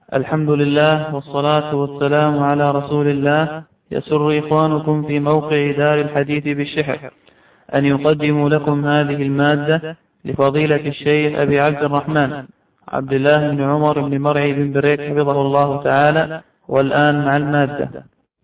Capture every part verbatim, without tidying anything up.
الحمد لله والصلاة والسلام على رسول الله. يسر إخوانكم في موقع دار الحديث بالشحر أن يقدموا لكم هذه المادة لفضيلة الشيخ أبي عبد الرحمن عبد الله بن عمر بن مرعي بن بريك حفظه الله تعالى. والآن مع المادة.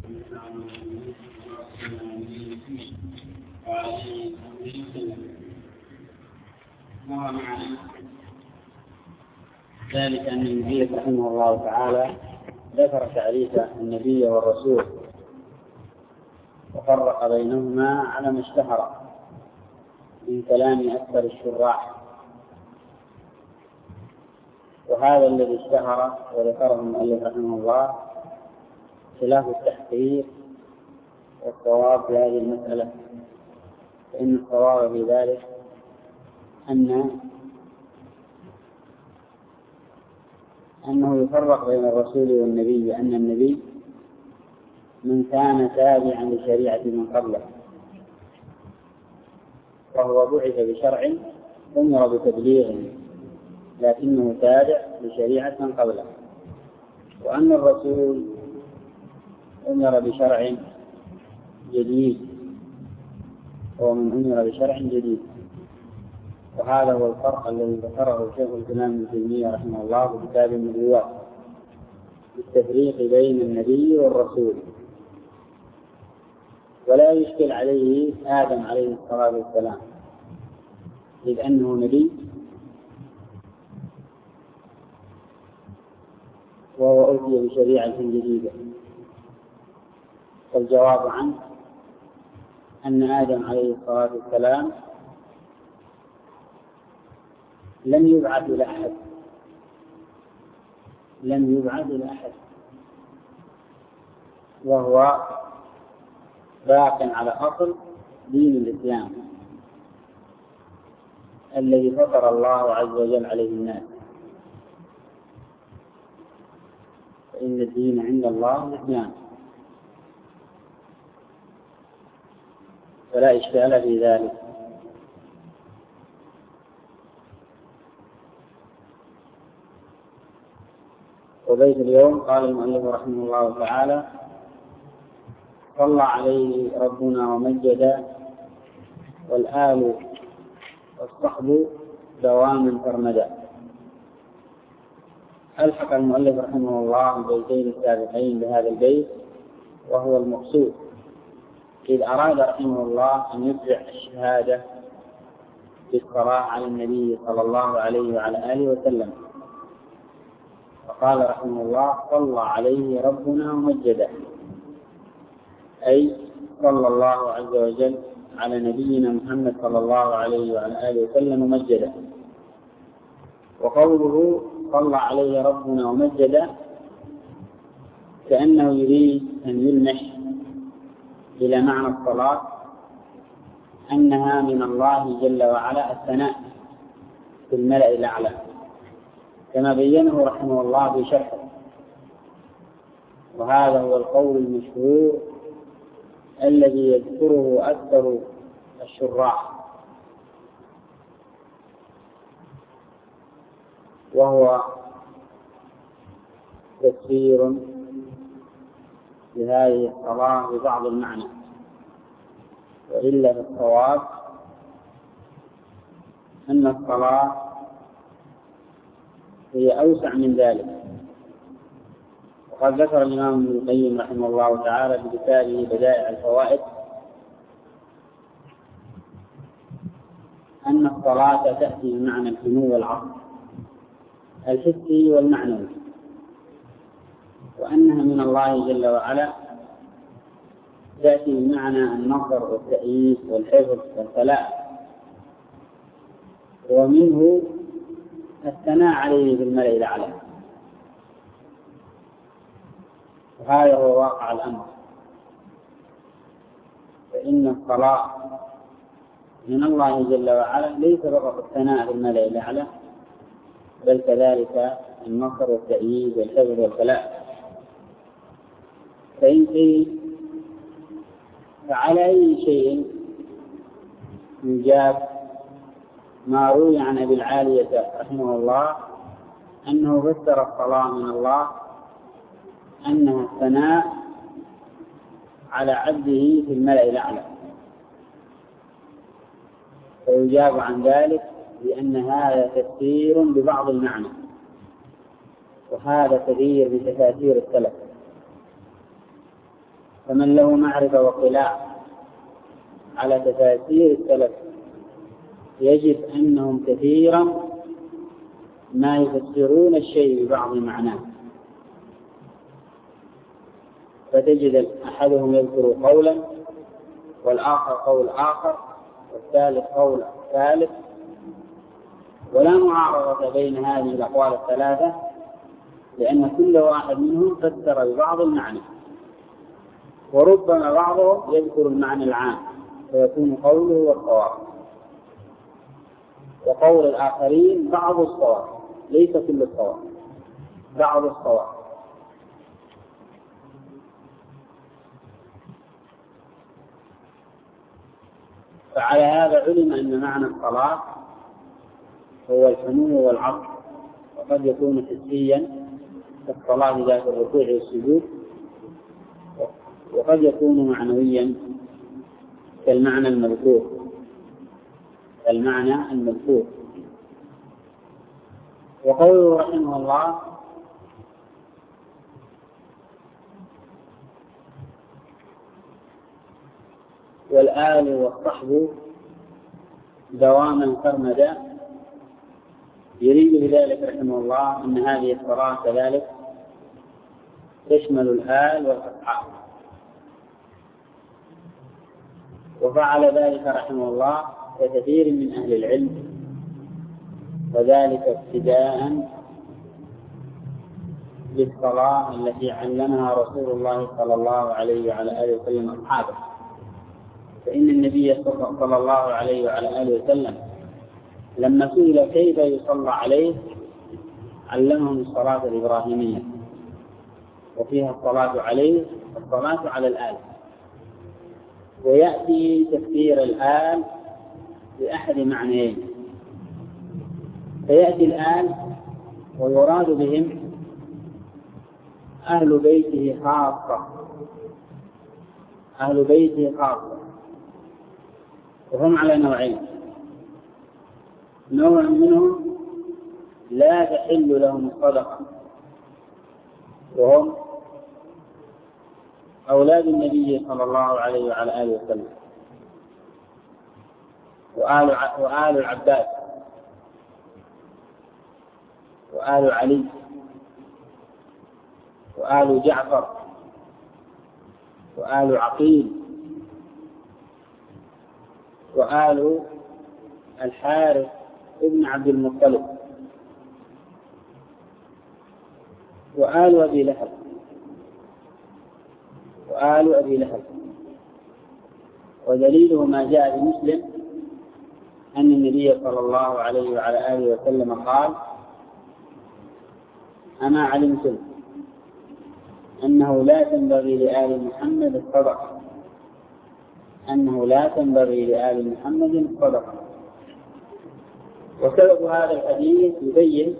مر معنا ذلك أن النبي رحمه الله تعالى ذكر تعريف النبي والرسول وفرق بينهما على ما اشتهر من كلام أكثر الشراح، وهذا الذي اشتهر وذكره المؤلف رحمه الله خلاف التحقيق والصواب في هذه المسألة، فإن الصواب في ذلك أن أنه يفرق بين الرسول والنبي، أن النبي من كان تابعا لشريعة من قبله وهو بعث بشرع أمر بتبليغه لكنه تابع لشريعة من قبله، وأن الرسول أمر بشرع جديد ومن أمر بشرع جديد. وهذا هو الفرق الذي ذكره شيخ الإسلام ابن تيمية رحمه الله في كتاب النبوات بالتفريق بين النبي والرسول. ولا يشكل عليه آدم عليه الصلاة والسلام إذ أنه نبي وهو أوتي بشريعة جديدة، فالجواب عنه أن آدم عليه الصلاة والسلام لم يبعث إلى أحد لم يبعث إلى أحد وهو باق على أصل دين الإسلام الذي فطر الله عز وجل عليه الناس، فإن الدين عند الله الإسلام، فلا إشكال في ذلك. وبيت اليوم قال المؤلف رحمه الله تعالى: صلى عليه ربنا ومجد والآل والصحب دواما سرمدا. ألحق المؤلف رحمه الله البيتين السابقين بهذا البيت وهو المقصود، إذ أراد رحمه الله أن يتبع الشهادة بالصلاة على النبي صلى الله عليه وعلى آله وسلم، فقال رحمه الله: صلى عليه ربنا ومجده، أي صلى الله عز وجل على نبينا محمد صلى الله عليه وعلى آله وسلم ومجده. وقوله صلى عليه ربنا ومجده كأنه يريد أن يلمح إلى معنى الصلاة أنها من الله جل وعلا الثناء في الملأ الأعلى، كما بينه رحمه الله في شرحه، وهذا هو القول المشهور الذي يذكره أكثر الشراح، وهو تفسير لهذه الصلاة ببعض المعنى، وإلا الصواب أن الصلاة هي أوسع من ذلك. وقد ذكر الإمام ابن القيم رحمه الله تعالى في كتابه بدائع الفوائد أن الصلاة تأتي بمعنى الحنو والعطف الحسي والمعنوي، وأنها من الله جل وعلا تأتي بمعنى النصر والتأييد والحفظ والفلاح، ومنه الثناء عليه بالملأ الأعلى، وهذا هو واقع الأمر، فإن الصلاة من الله جل وعلا ليس فقط الثناء بالملأ الأعلى بل كذلك النصر والتأييد والحفظ والفلاح. فإن قيل فعلى أي شيء يجاب ما روي عن أبي العالية رحمه الله أنه فسر الصلاة من الله أنها الثناء على عبده في الملأ الأعلى، فيجاب عن ذلك بأن هذا تفسير ببعض المعنى، وهذا كثير بتفاسير السلف، فمن له معرفة واطلاع على تفاسير السلف يجد أنهم كثيرا ما يفسرون الشيء ببعض معناه، فتجد أحدهم يذكر قولا والآخر قول آخر والثالث قول ثالث، ولا معارضة بين هذه الأقوال الثلاثة، لأن كل واحد منهم فسر ببعض المعنى، وربما بعضهم يذكر المعنى العام فيكون قوله والصواب، وقول الآخرين بعض الصواب ليس كل الصواب، بعض الصواب. فعلى هذا علم أن معنى الصلاة هو الحنو والعطف، وقد يكون حسيا كالصلاة ذات الركوع والسجود، وقد يكون معنويا كالمعنى المذكور المعنى المذكور. وقوله رحمه الله والآل والصحب دواما سرمدا، يريد بذلك رحمه الله أن هذه الصلاة كذلك تشمل الآل والأصحاب، وفعل ذلك رحمه الله كثير من أهل العلم، وذلك ابتداء بالصلاة التي علمها رسول الله صلى الله عليه وعلى آله وسلم أصحابه، فإن النبي صلى الله عليه وعلى آله وسلم لما سئل كيف يصلى عليه علمهم الصلاة الإبراهيمية، وفيها الصلاة عليه الصلاة على الآل. ويأتي تفسير الآل بأحد معنيين، فيأتي الآل ويراد بهم أهل بيته خاصة، أهل بيته خاصة، وهم على نوعين: نوع منهم لا تحل لهم الصدقة، وهم أولاد النبي صلى الله عليه وعلى آله وسلم، وآل وآل العباس وآل علي وآل جعفر وآل عقيل وآل الحارث ابن عبد المطلب وآل أبي لهب وآل أبي لهب. ودليله ما جاء في مسلم أن النبي صلى الله عليه وعلى آله وسلم قال: أما علمتم أنه لا تنبغي لآل محمد الصدقة، أنه لا تنبغي لآل محمد الصدقة. وسبب هذا الحديث يبين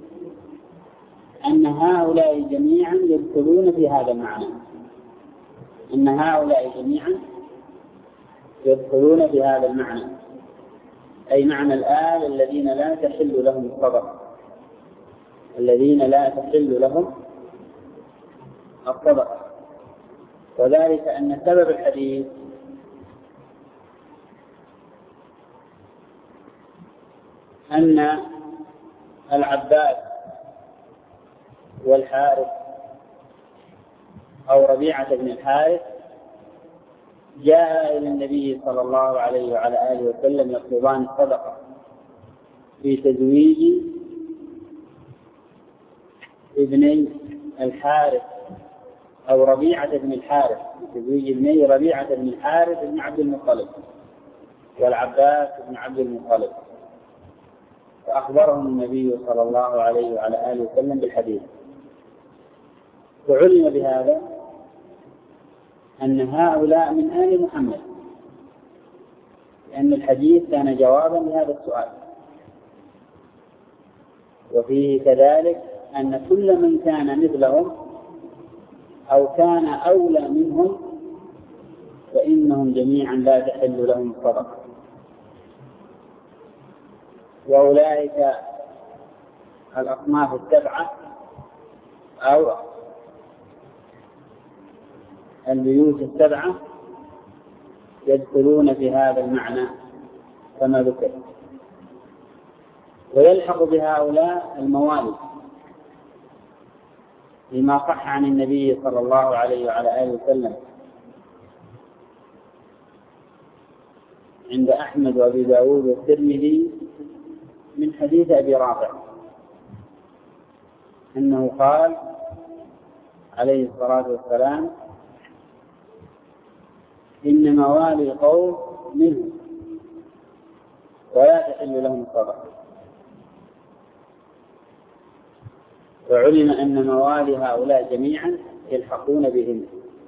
أن هؤلاء جميعا يدخلون في هذا المعنى، أن هؤلاء جميعا يدخلون في هذا المعنى، أي معنى الآل الذين لا تحل لهم الصدقة، الذين لا تحل لهم الصدقة. وذلك أن سبب الحديث أن العباس والحارث أو ربيعة بن الحارث جاء إلى النبي صلى الله عليه وعلى آله وسلم يطلبان الصدقة في تزويج ابني الحارث أو ربيعة بن الحارث، تزويج ابني ربيعة بن الحارث بن عبد المطلب والعباس بن عبد المطلب. فأخبرهم النبي صلى الله عليه وعلى آله وسلم بالحديث، وعلم بهذا أن هؤلاء من آل محمد، لأن الحديث كان جوابا لهذا السؤال. وفيه كذلك أن كل من كان مثلهم أو كان أولى منهم فإنهم جميعا لا تحل لهم الصدقة. وأولئك الأصناف السبعة أو البيوت السبعة يدخلون في هذا المعنى كما ذكر. ويلحق بهؤلاء الموالي لما صح عن النبي صلى الله عليه وعلى آله وسلم عند أحمد وأبي داود والترمذي من حديث أبي رافع أنه قال عليه الصلاة والسلام: إن موالي قوم منهم ولا تحل لهم الصدقة. وعلم أن موالي هؤلاء جميعا يلحقون بهم.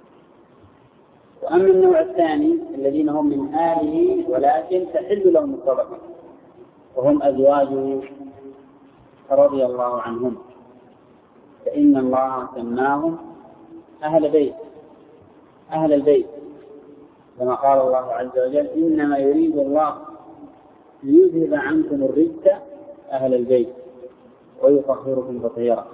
وأما النوع الثاني الذين هم من آله ولكن تحل لهم الصدقة وهم أزواجه رضي الله عنهم، فإن الله سماهم أهل بيت أهل البيت كما قال الله عز وجل: إنما يريد الله ليذهب عنكم الرجس أهل البيت ويطهركم تطهيرا.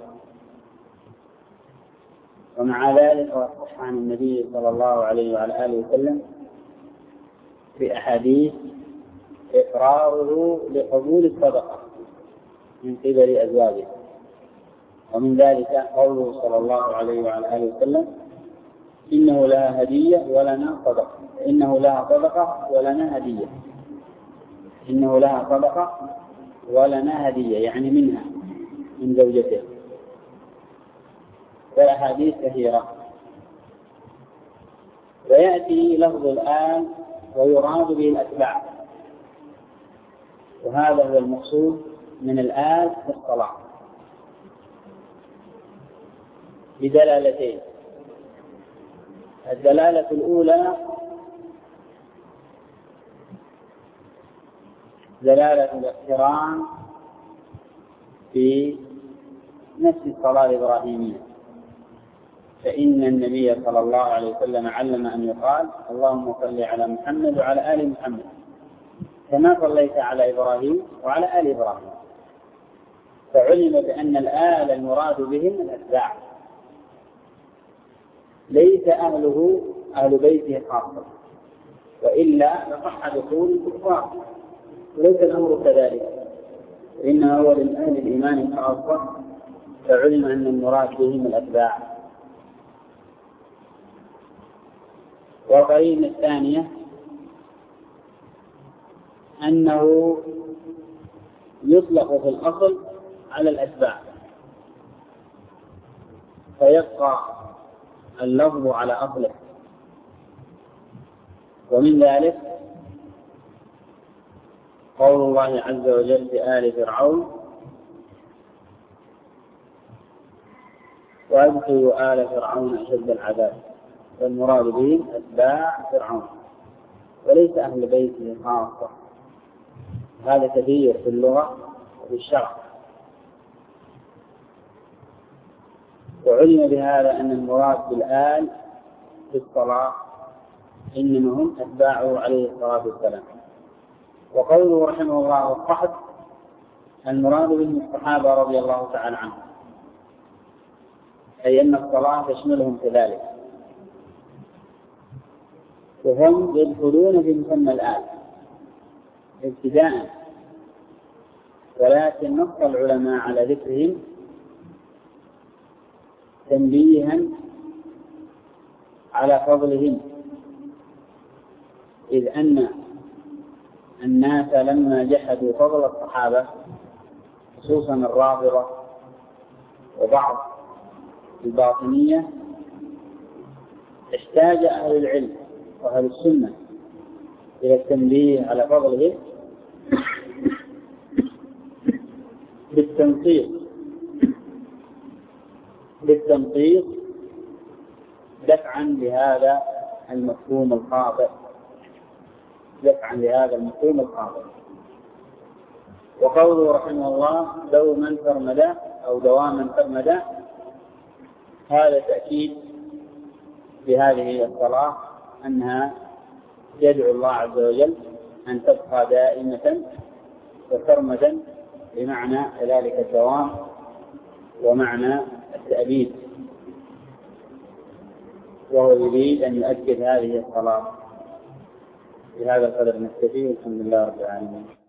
ومع ذلك وصح عن النبي صلى الله عليه وعلى آله وسلم في أحاديث إقراره لقبول الصدقة من قبل أزواجه، ومن ذلك قوله صلى الله عليه وعلى آله وسلم: إنه لها هدية ولنا صدقة إنه لها صدقة ولنا هدية إنه لها صدقة ولنا هدية يعني منها من زوجته. والأحاديث كثيرة. ويأتي لفظ الآل ويراد به الأتباع، وهذا هو المقصود من الآل في الصلاة بدلالتين. الدلالة الأولى دلالة الاقتران في نفس الصلاة الإبراهيمية، فإن النبي صلى الله عليه وسلم علم أن يقال: اللهم صل على محمد وعلى آل محمد كما صليت على إبراهيم وعلى آل إبراهيم. فعلم بأن الآل المراد بهم الأتباع، ليس أهله أهل بيته خاصة، وإلا لصح دخول الكفار، وليس الأمر كذلك، إنما هو لأهل الإيمان خاصة، فعلم أن المراد بهم الأتباع. والقرينة الثانية أنه يطلق في الأصل على الأتباع فيبقى اللفظ على أصله. ومن ذلك قول الله عز وجل في آل فرعون: وأدخلوا آل فرعون أشد العذاب، والمراد بهم أتباع فرعون وليس أهل بيته خاصة. هذا كثير في اللغة وفي الشرع. وعلم بهذا أن المراد بالآل في الصلاة إنما هم أتباعه عليه الصلاة والسلام. وقوله رحمه الله والصحب المراد بهم الصحابة رضي الله تعالى عنهم، أي أن الصلاة تشملهم كذلك، وهم يدخلون في مسمى الآل ابتداء، ولكن نص العلماء على ذكرهم تنبيها على فضلهم، إذ أن الناس لما جحدوا فضل الصحابة خصوصا الرافضة وبعض الباطنية احتاج أهل العلم وأهل السنة إلى التنبيه على فضلهم بالتنقيط بالتنقيط دفعا لهذا المفهوم الخاطئ دفعا لهذا المفهوم الخاطئ وقوله رحمه الله دوما سرمدا أو دواما سرمدا، هذا تأكيد بهذه الصلاة أنها يدعو الله عز وجل أن تبقى دائمة وسرمدا، بمعنى ذلك الدوام ومعنى التأبيد، وهو يريد أن يؤكد هذه الصلاة. بهذا القدر نكتفي، والحمد لله رب العالمين.